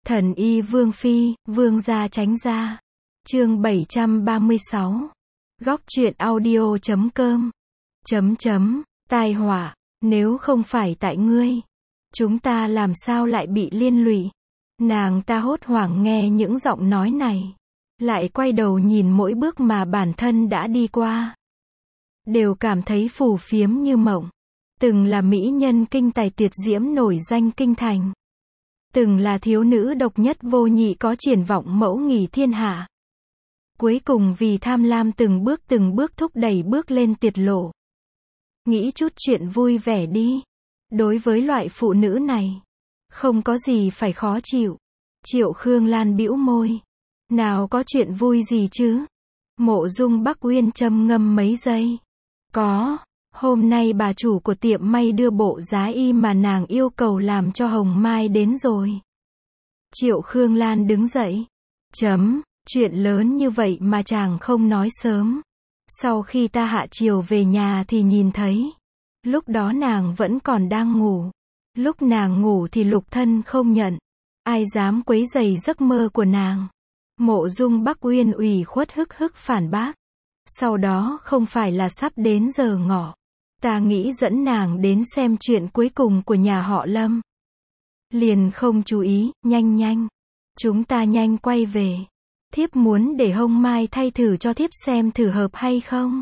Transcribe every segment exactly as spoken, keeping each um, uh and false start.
Thần y vương phi, vương gia tránh gia. Chương bảy trăm ba mươi sáu. Góc truyện audio chấm com. Chấm chấm, tai họa, nếu không phải tại ngươi, chúng ta làm sao lại bị liên lụy. Nàng ta hốt hoảng nghe những giọng nói này, lại quay đầu nhìn mỗi bước mà bản thân đã đi qua. Đều cảm thấy phù phiếm như mộng. Từng là mỹ nhân kinh tài tuyệt diễm nổi danh kinh thành. Từng là thiếu nữ độc nhất vô nhị có triển vọng mẫu nghỉ thiên hạ. Cuối cùng vì tham lam từng bước từng bước thúc đẩy bước lên tuyệt lộ. Nghĩ chút chuyện vui vẻ đi. Đối với loại phụ nữ này, không có gì phải khó chịu. Triệu Khương Lan bĩu môi. Nào có chuyện vui gì chứ? Mộ Dung Bắc Uyên châm ngâm mấy giây. Có, hôm nay bà chủ của tiệm may đưa bộ giá y mà nàng yêu cầu làm cho Hồng Mai đến rồi. Triệu Khương Lan đứng dậy. Chấm, chuyện lớn như vậy mà chàng không nói sớm. Sau khi ta hạ chiều về nhà thì nhìn thấy. Lúc đó nàng vẫn còn đang ngủ. Lúc nàng ngủ thì Lục Thân không nhận. Ai dám quấy rầy giấc mơ của nàng. Mộ Dung Bắc Uyên ủy khuất hức hức phản bác. Sau đó không phải là sắp đến giờ ngọ. Ta nghĩ dẫn nàng đến xem chuyện cuối cùng của nhà họ Lâm. Liền không chú ý, nhanh nhanh. Chúng ta nhanh quay về. Thiếp muốn để Hồng Mai thay thử cho thiếp xem thử hợp hay không.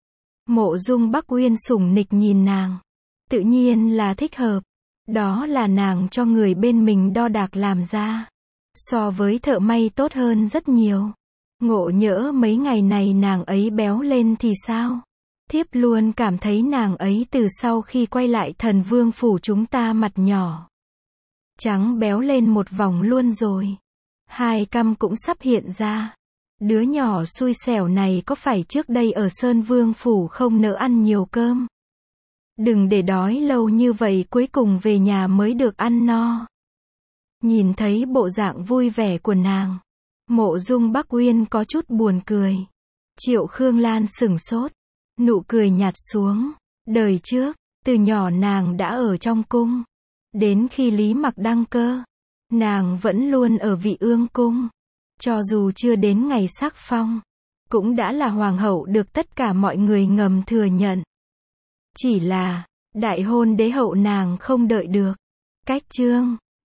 Mộ Dung Bắc Uyên sủng nịch nhìn nàng. Tự nhiên là thích hợp. Đó là nàng cho người bên mình đo đạc làm ra. So với thợ may tốt hơn rất nhiều. Ngộ nhỡ mấy ngày này nàng ấy béo lên thì sao? Thiếp luôn cảm thấy nàng ấy từ sau khi quay lại Thần Vương phủ chúng ta mặt nhỏ trắng béo lên một vòng luôn rồi. Hai cằm cũng sắp hiện ra. Đứa nhỏ xui xẻo này có phải trước đây ở Sơn Vương phủ không nỡ ăn nhiều cơm? Đừng để đói lâu như vậy cuối cùng về nhà mới được ăn no. Nhìn thấy bộ dạng vui vẻ của nàng, Mộ Dung Bắc Uyên có chút buồn cười. Triệu Khương Lan sửng sốt, nụ cười nhạt xuống. Đời trước, từ nhỏ nàng đã ở trong cung. Đến khi Lý Mặc đăng cơ, nàng vẫn luôn ở Vị Ương cung. Cho dù chưa đến ngày sắc phong, cũng đã là hoàng hậu được tất cả mọi người ngầm thừa nhận. Chỉ là, đại hôn đế hậu nàng không đợi được. Cách chương